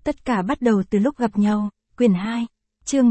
Tất cả bắt đầu từ lúc gặp nhau, quyển 2, chương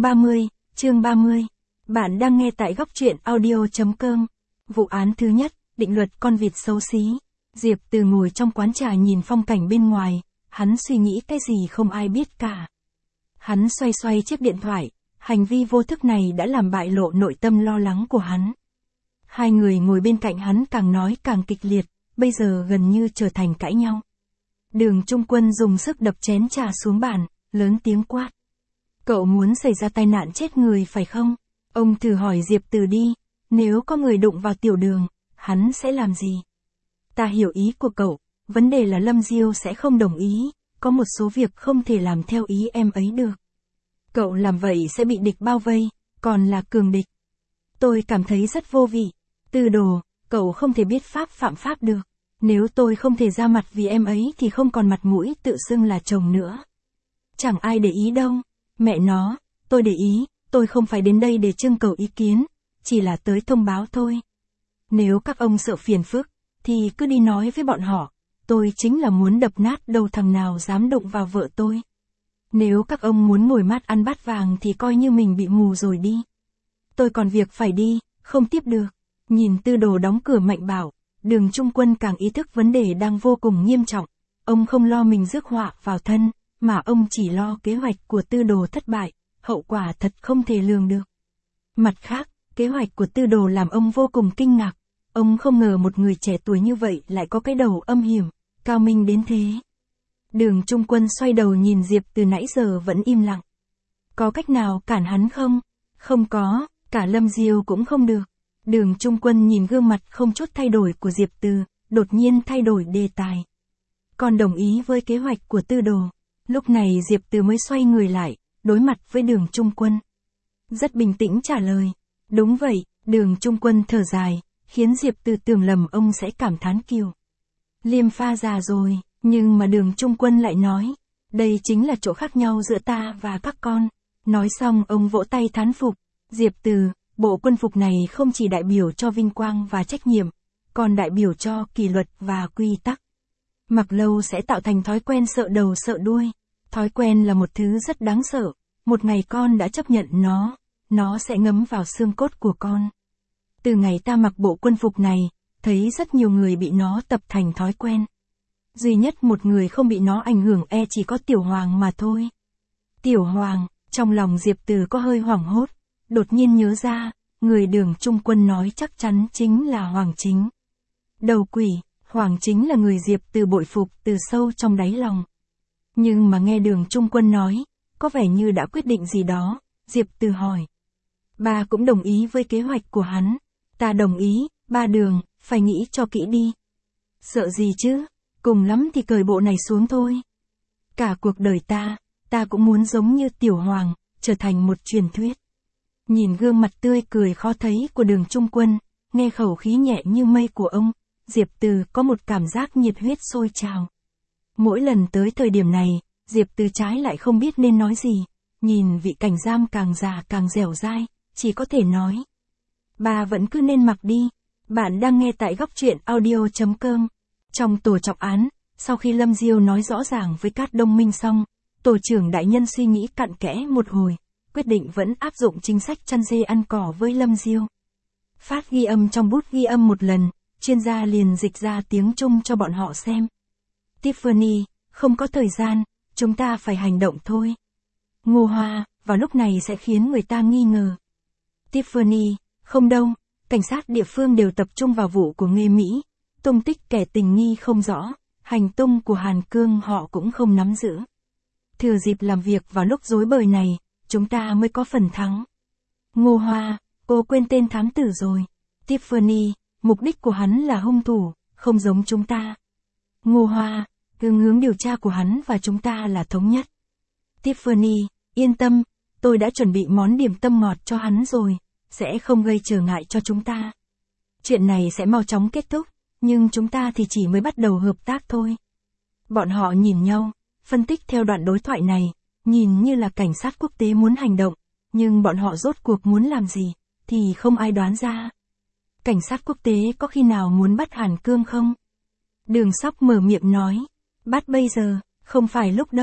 30. Bạn đang nghe tại góc truyện audio.com. Vụ án thứ nhất, định luật con vịt xấu xí. Diệp Từ ngồi trong quán trà nhìn phong cảnh bên ngoài, hắn suy nghĩ cái gì không ai biết cả. Hắn xoay chiếc điện thoại, hành vi vô thức này đã làm bại lộ nội tâm lo lắng của hắn. Hai người ngồi bên cạnh hắn càng nói càng kịch liệt, bây giờ gần như trở thành cãi nhau. Đường Trung Quân dùng sức đập chén trà xuống bàn, lớn tiếng quát. Cậu muốn xảy ra tai nạn chết người phải không? Ông thử hỏi Diệp Từ đi, nếu có người đụng vào Tiểu Đường, hắn sẽ làm gì? Ta hiểu ý của cậu, vấn đề là Lâm Diêu sẽ không đồng ý, có một số việc không thể làm theo ý em ấy được. Cậu làm vậy sẽ bị địch bao vây, còn là cường địch. Tôi cảm thấy rất vô vị. Tư Đồ, cậu không thể biết pháp phạm pháp được. Nếu tôi không thể ra mặt vì em ấy thì không còn mặt mũi tự xưng là chồng nữa. Chẳng ai để ý đâu. Mẹ nó, tôi để ý, tôi không phải đến đây để trưng cầu ý kiến, chỉ là tới thông báo thôi. Nếu các ông sợ phiền phức, thì cứ đi nói với bọn họ, tôi chính là muốn đập nát đầu thằng nào dám đụng vào vợ tôi. Nếu các ông muốn ngồi mát ăn bát vàng thì coi như mình bị mù rồi đi. Tôi còn việc phải đi, không tiếp được. Nhìn Tư Đồ đóng cửa mạnh bảo, Đường Trung Quân càng ý thức vấn đề đang vô cùng nghiêm trọng. Ông không lo mình rước họa vào thân, mà ông chỉ lo kế hoạch của Tư Đồ thất bại, hậu quả thật không thể lường được. Mặt khác, kế hoạch của Tư Đồ làm ông vô cùng kinh ngạc. Ông không ngờ một người trẻ tuổi như vậy lại có cái đầu âm hiểm, cao minh đến thế. Đường Trung Quân xoay đầu nhìn Diệp từ nãy giờ vẫn im lặng. Có cách nào cản hắn không? Không có, cả Lâm Diêu cũng không được. Đường Trung Quân nhìn gương mặt không chút thay đổi của Diệp Từ, đột nhiên thay đổi đề tài. Còn đồng ý với kế hoạch của Tư Đồ. Lúc này Diệp Từ mới xoay người lại, đối mặt với Đường Trung Quân. Rất bình tĩnh trả lời. Đúng vậy, Đường Trung Quân thở dài, khiến Diệp Từ tưởng lầm ông sẽ cảm thán kiều. Liêm pha già rồi, nhưng mà Đường Trung Quân lại nói, đây chính là chỗ khác nhau giữa ta và các con. Nói xong ông vỗ tay thán phục. Diệp Từ, bộ quân phục này không chỉ đại biểu cho vinh quang và trách nhiệm, còn đại biểu cho kỷ luật và quy tắc. Mặc lâu sẽ tạo thành thói quen sợ đầu sợ đuôi. Thói quen là một thứ rất đáng sợ, một ngày con đã chấp nhận nó sẽ ngấm vào xương cốt của con. Từ ngày ta mặc bộ quân phục này, thấy rất nhiều người bị nó tập thành thói quen. Duy nhất một người không bị nó ảnh hưởng chỉ có Tiểu Hoàng mà thôi. Tiểu Hoàng, trong lòng Diệp Từ có hơi hoảng hốt, đột nhiên nhớ ra, người Đường Trung Quân nói chắc chắn chính là Hoàng Chính. Đầu quỷ, Hoàng Chính là người Diệp Từ bội phục từ sâu trong đáy lòng. Nhưng mà nghe Đường Trung Quân nói, có vẻ như đã quyết định gì đó, Diệp Từ hỏi. Ba cũng đồng ý với kế hoạch của hắn. Ta đồng ý, ba Đường, phải nghĩ cho kỹ đi. Sợ gì chứ, cùng lắm thì cởi bộ này xuống thôi. Cả cuộc đời ta cũng muốn giống như Tiểu Hoàng, trở thành một truyền thuyết. Nhìn gương mặt tươi cười khó thấy của Đường Trung Quân, nghe khẩu khí nhẹ như mây của ông, Diệp Từ có một cảm giác nhiệt huyết sôi trào. Mỗi lần tới thời điểm này, Diệp Từ trái lại không biết nên nói gì, nhìn vị cảnh giam càng già càng dẻo dai, chỉ có thể nói. Bà vẫn cứ nên mặc đi. Bạn đang nghe tại góc truyện audio.com. Trong tổ trọng án, sau khi Lâm Diêu nói rõ ràng với Cát Đông Minh xong, tổ trưởng đại nhân suy nghĩ cặn kẽ một hồi, quyết định vẫn áp dụng chính sách chăn dê ăn cỏ với Lâm Diêu. Phát ghi âm trong bút ghi âm một lần, chuyên gia liền dịch ra tiếng Trung cho bọn họ xem. Tiffany, không có thời gian, chúng ta phải hành động thôi. Ngô Hoa, vào lúc này sẽ khiến người ta nghi ngờ. Tiffany, không đâu, cảnh sát địa phương đều tập trung vào vụ của Nghê Mỹ, tung tích kẻ tình nghi không rõ, hành tung của Hàn Cương họ cũng không nắm giữ. Thừa dịp làm việc vào lúc rối bời này, chúng ta mới có phần thắng. Ngô Hoa, cô quên tên thám tử rồi. Tiffany, mục đích của hắn là hung thủ, không giống chúng ta. Ngô Hoa, hướng điều tra của hắn và chúng ta là thống nhất. Tiffany, yên tâm, tôi đã chuẩn bị món điểm tâm ngọt cho hắn rồi, sẽ không gây trở ngại cho chúng ta. Chuyện này sẽ mau chóng kết thúc, nhưng chúng ta thì chỉ mới bắt đầu hợp tác thôi. Bọn họ nhìn nhau, phân tích theo đoạn đối thoại này, nhìn như là cảnh sát quốc tế muốn hành động, nhưng bọn họ rốt cuộc muốn làm gì, thì không ai đoán ra. Cảnh sát quốc tế có khi nào muốn bắt Hàn Cương không? Đường Sóc mở miệng nói, bắt bây giờ, không phải lúc đâu.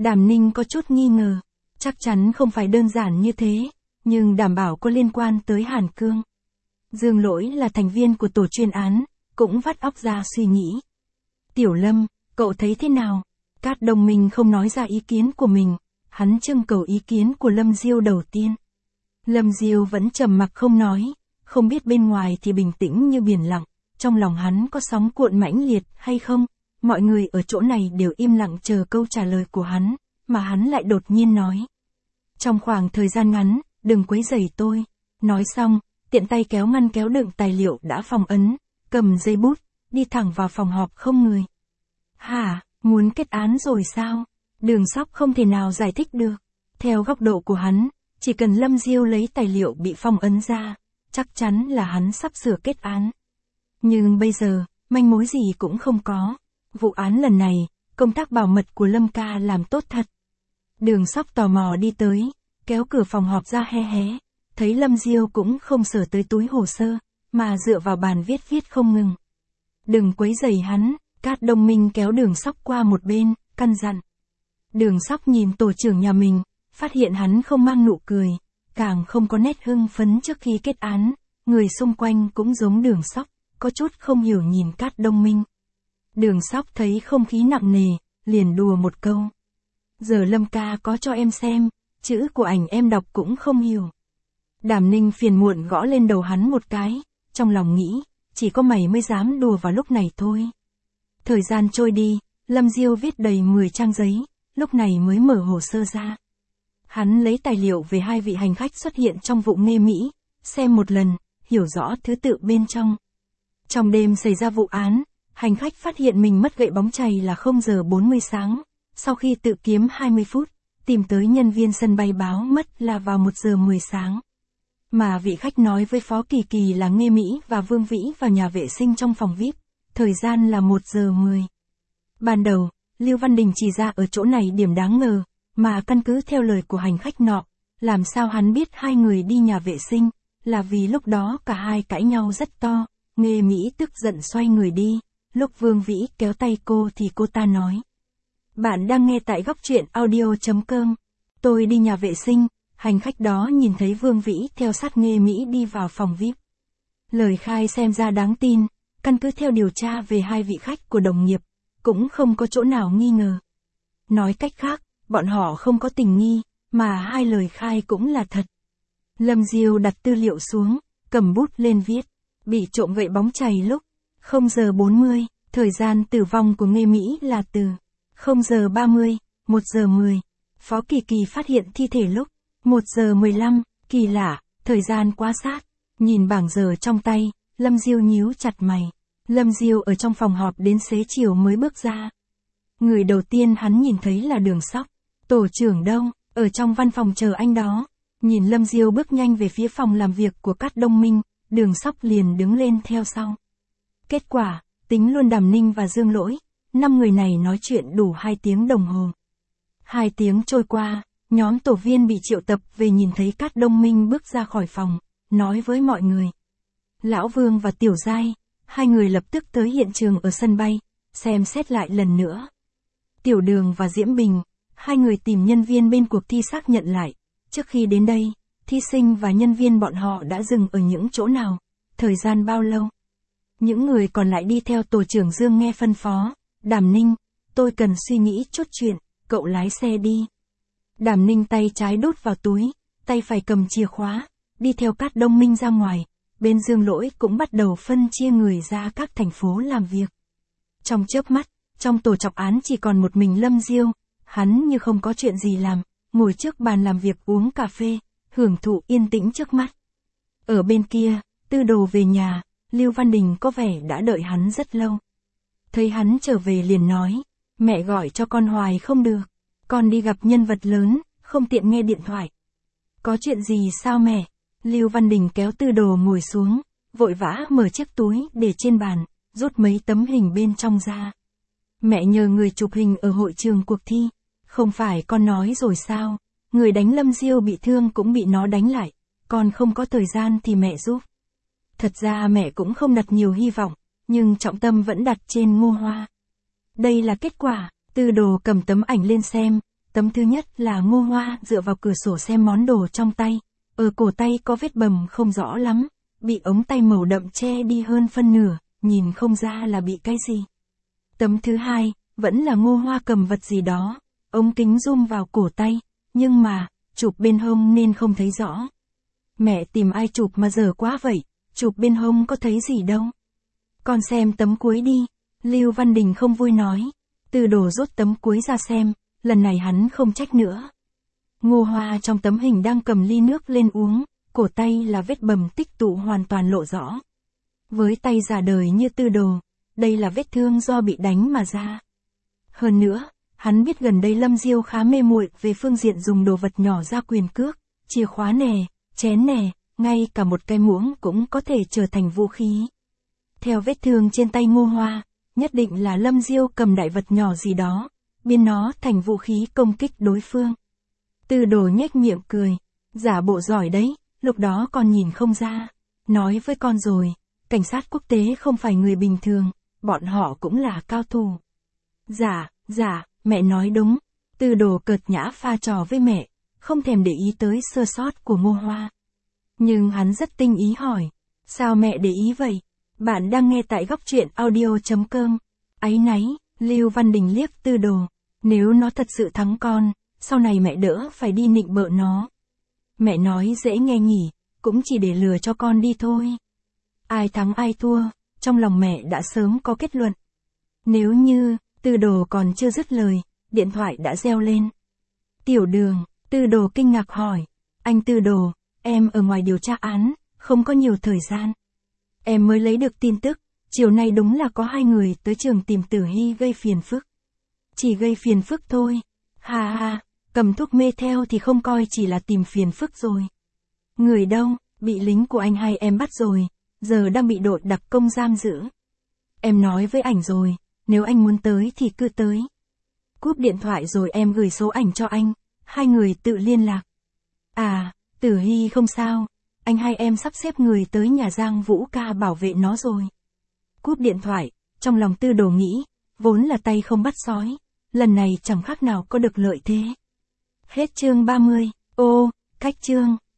Đàm Ninh có chút nghi ngờ, chắc chắn không phải đơn giản như thế, nhưng đảm bảo có liên quan tới Hàn Cương. Dương Lỗi là thành viên của tổ chuyên án, cũng vắt óc ra suy nghĩ. Tiểu Lâm, cậu thấy thế nào? Cát Đông Minh không nói ra ý kiến của mình, hắn trưng cầu ý kiến của Lâm Diêu đầu tiên. Lâm Diêu vẫn trầm mặc không nói, không biết bên ngoài thì bình tĩnh như biển lặng, trong lòng hắn có sóng cuộn mãnh liệt hay không? Mọi người ở chỗ này đều im lặng chờ câu trả lời của hắn, mà hắn lại đột nhiên nói. Trong khoảng thời gian ngắn, đừng quấy rầy tôi. Nói xong, tiện tay kéo ngăn kéo đựng tài liệu đã phong ấn, cầm giấy bút, đi thẳng vào phòng họp không người. Hả, muốn kết án rồi sao? Đường Sóc không thể nào giải thích được. Theo góc độ của hắn, chỉ cần Lâm Diêu lấy tài liệu bị phong ấn ra, chắc chắn là hắn sắp sửa kết án. Nhưng bây giờ, manh mối gì cũng không có. Vụ án lần này, công tác bảo mật của Lâm ca làm tốt thật. Đường Sóc tò mò đi tới, kéo cửa phòng họp ra hé hé, thấy Lâm Diêu cũng không sờ tới túi hồ sơ, mà dựa vào bàn viết không ngừng. Đừng quấy rầy hắn, Cát Đông Minh kéo Đường Sóc qua một bên, căn dặn. Đường Sóc nhìn tổ trưởng nhà mình, phát hiện hắn không mang nụ cười, càng không có nét hưng phấn trước khi kết án, người xung quanh cũng giống Đường Sóc, có chút không hiểu nhìn Cát Đông Minh. Đường Sóc thấy không khí nặng nề, liền đùa một câu. Giờ Lâm ca có cho em xem, chữ của ảnh em đọc cũng không hiểu. Đàm Ninh phiền muộn gõ lên đầu hắn một cái, trong lòng nghĩ, chỉ có mày mới dám đùa vào lúc này thôi. Thời gian trôi đi, Lâm Diêu viết đầy 10 trang giấy, lúc này mới mở hồ sơ ra. Hắn lấy tài liệu về 2 vị hành khách xuất hiện trong vụ Nghê Mỹ, xem một lần, hiểu rõ thứ tự bên trong. Trong đêm xảy ra vụ án, hành khách phát hiện mình mất gậy bóng chày là 0 giờ 40 sáng, sau khi tự kiếm 20 phút, tìm tới nhân viên sân bay báo mất là vào 1 giờ 10 sáng. Mà vị khách nói với Phó Kỳ Kỳ là Nghê Mỹ và Vương Vĩ vào nhà vệ sinh trong phòng VIP, thời gian là 1 giờ 10. Ban đầu, Lưu Văn Đình chỉ ra ở chỗ này điểm đáng ngờ, mà căn cứ theo lời của hành khách nọ, làm sao hắn biết 2 người đi nhà vệ sinh, là vì lúc đó cả hai cãi nhau rất to, Nghê Mỹ tức giận xoay người đi, lúc Vương Vĩ kéo tay cô thì cô ta nói. Bạn đang nghe tại góc truyện audio.com. Tôi đi nhà vệ sinh, hành khách đó nhìn thấy Vương Vĩ theo sát Nghê Mỹ đi vào phòng VIP. Lời khai xem ra đáng tin, căn cứ theo điều tra về 2 vị khách của đồng nghiệp, cũng không có chỗ nào nghi ngờ. Nói cách khác, bọn họ không có tình nghi, mà 2 lời khai cũng là thật. Lâm Diêu đặt tư liệu xuống, cầm bút lên viết, bị trộm gậy bóng chày lúc 0 giờ 40, thời gian tử vong của Nghê Mỹ là từ 0 giờ 30, 1 giờ 10. Phó Kỳ Kỳ phát hiện thi thể lúc 1 giờ 15, kỳ lạ, thời gian quá sát. Nhìn bảng giờ trong tay, Lâm Diêu nhíu chặt mày. Lâm Diêu ở trong phòng họp đến xế chiều mới bước ra. Người đầu tiên hắn nhìn thấy là Đường Sóc. Tổ trưởng đâu, ở trong văn phòng chờ anh đó. Nhìn Lâm Diêu bước nhanh về phía phòng làm việc của Cát Đông Minh, Đường Sóc liền đứng lên theo sau. Kết quả, tính luôn Đàm Ninh và Dương Lỗi, 5 người này nói chuyện đủ 2 tiếng đồng hồ. 2 tiếng trôi qua, nhóm tổ viên bị triệu tập về nhìn thấy Cát Đông Minh bước ra khỏi phòng, nói với mọi người. Lão Vương và Tiểu Giai, 2 người lập tức tới hiện trường ở sân bay, xem xét lại lần nữa. Tiểu Đường và Diễm Bình, 2 người tìm nhân viên bên cuộc thi xác nhận lại, trước khi đến đây, thí sinh và nhân viên bọn họ đã dừng ở những chỗ nào, thời gian bao lâu. Những người còn lại đi theo tổ trưởng Dương nghe phân phó. Đàm Ninh, tôi cần suy nghĩ chút chuyện, cậu lái xe đi. Đàm Ninh tay trái đút vào túi, tay phải cầm chìa khóa, đi theo Cát Đông Minh ra ngoài, bên Dương Lỗi cũng bắt đầu phân chia người ra các thành phố làm việc. Trong chớp mắt, trong tổ trọng án chỉ còn một mình Lâm Diêu, hắn như không có chuyện gì làm, ngồi trước bàn làm việc uống cà phê, hưởng thụ yên tĩnh trước mắt. Ở bên kia, Tư Đồ về nhà, Lưu Văn Đình có vẻ đã đợi hắn rất lâu. Thấy hắn trở về liền nói, mẹ gọi cho con hoài không được, con đi gặp nhân vật lớn, không tiện nghe điện thoại. Có chuyện gì sao mẹ? Lưu Văn Đình kéo Tư Đồ ngồi xuống, vội vã mở chiếc túi để trên bàn, rút mấy tấm hình bên trong ra. Mẹ nhờ người chụp hình ở hội trường cuộc thi, không phải con nói rồi sao, người đánh Lâm Diêu bị thương cũng bị nó đánh lại, con không có thời gian thì mẹ giúp. Thật ra mẹ cũng không đặt nhiều hy vọng, nhưng trọng tâm vẫn đặt trên Ngô Hoa. Đây là kết quả, Tư Đồ cầm tấm ảnh lên xem, Tấm thứ nhất là Ngô Hoa dựa vào cửa sổ xem món đồ trong tay. Ở cổ tay có vết bầm không rõ lắm, bị ống tay màu đậm che đi hơn phân nửa, nhìn không ra là bị cái gì. Tấm thứ hai, vẫn là Ngô Hoa cầm vật gì đó, ống kính zoom vào cổ tay, nhưng mà, chụp bên hông nên không thấy rõ. Mẹ tìm ai chụp mà dở quá vậy, chụp bên hông có thấy gì đâu. Con xem tấm cuối đi, Lưu Văn Đình không vui nói. Từ Đồ rút tấm cuối ra xem, lần này hắn không trách nữa. Ngô Hoa trong tấm hình đang cầm ly nước lên uống, cổ tay là vết bầm tích tụ hoàn toàn lộ rõ. Với tay già đời như Từ Đồ, đây là vết thương do bị đánh mà ra. Hơn nữa, hắn biết gần đây Lâm Diêu khá mê muội về phương diện dùng đồ vật nhỏ ra quyền cước, chìa khóa nè, chén nè, ngay cả một cái muỗng cũng có thể trở thành vũ khí. Theo vết thương trên tay Ngô Hoa, nhất định là Lâm Diêu cầm đại vật nhỏ gì đó, biến nó thành vũ khí công kích đối phương. Từ Đồ nhếch miệng cười, giả bộ giỏi đấy, lúc đó con nhìn không ra. Nói với con rồi, cảnh sát quốc tế không phải người bình thường, bọn họ cũng là cao thủ. Dạ, mẹ nói đúng. Từ Đồ cợt nhã pha trò với mẹ, không thèm để ý tới sơ sót của Ngô Hoa. Nhưng hắn rất tinh ý hỏi, sao mẹ để ý vậy? Bạn đang nghe tại góc truyện audio.com. Áy náy, Lưu Văn Đình liếc Từ Đồ, nếu nó thật sự thắng con, sau này mẹ đỡ phải đi nịnh bợ nó. Mẹ nói dễ nghe nhỉ, cũng chỉ để lừa cho con đi thôi. Ai thắng ai thua, trong lòng mẹ đã sớm có kết luận. Nếu như, Từ Đồ còn chưa dứt lời, điện thoại đã reo lên. Tiểu Đường, Từ Đồ kinh ngạc hỏi, anh Từ Đồ, em ở ngoài điều tra án, không có nhiều thời gian. Em mới lấy được tin tức, chiều nay đúng là có 2 người tới trường tìm Tử Hy gây phiền phức. Chỉ gây phiền phức thôi. Ha ha, cầm thuốc mê theo thì không coi chỉ là tìm phiền phức rồi. Người đâu, bị lính của anh hai em bắt rồi, giờ đang bị đội đặc công giam giữ. Em nói với ảnh rồi, nếu anh muốn tới thì cứ tới. Cúp điện thoại rồi em gửi số ảnh cho anh, 2 người tự liên lạc. À, Tử Hy không sao, anh hai em sắp xếp người tới nhà Giang Vũ Ca bảo vệ nó rồi. Cúp điện thoại, trong lòng Từ Đồ nghĩ, vốn là tay không bắt sói, lần này chẳng khác nào có được lợi thế. Hết chương 30, cách chương.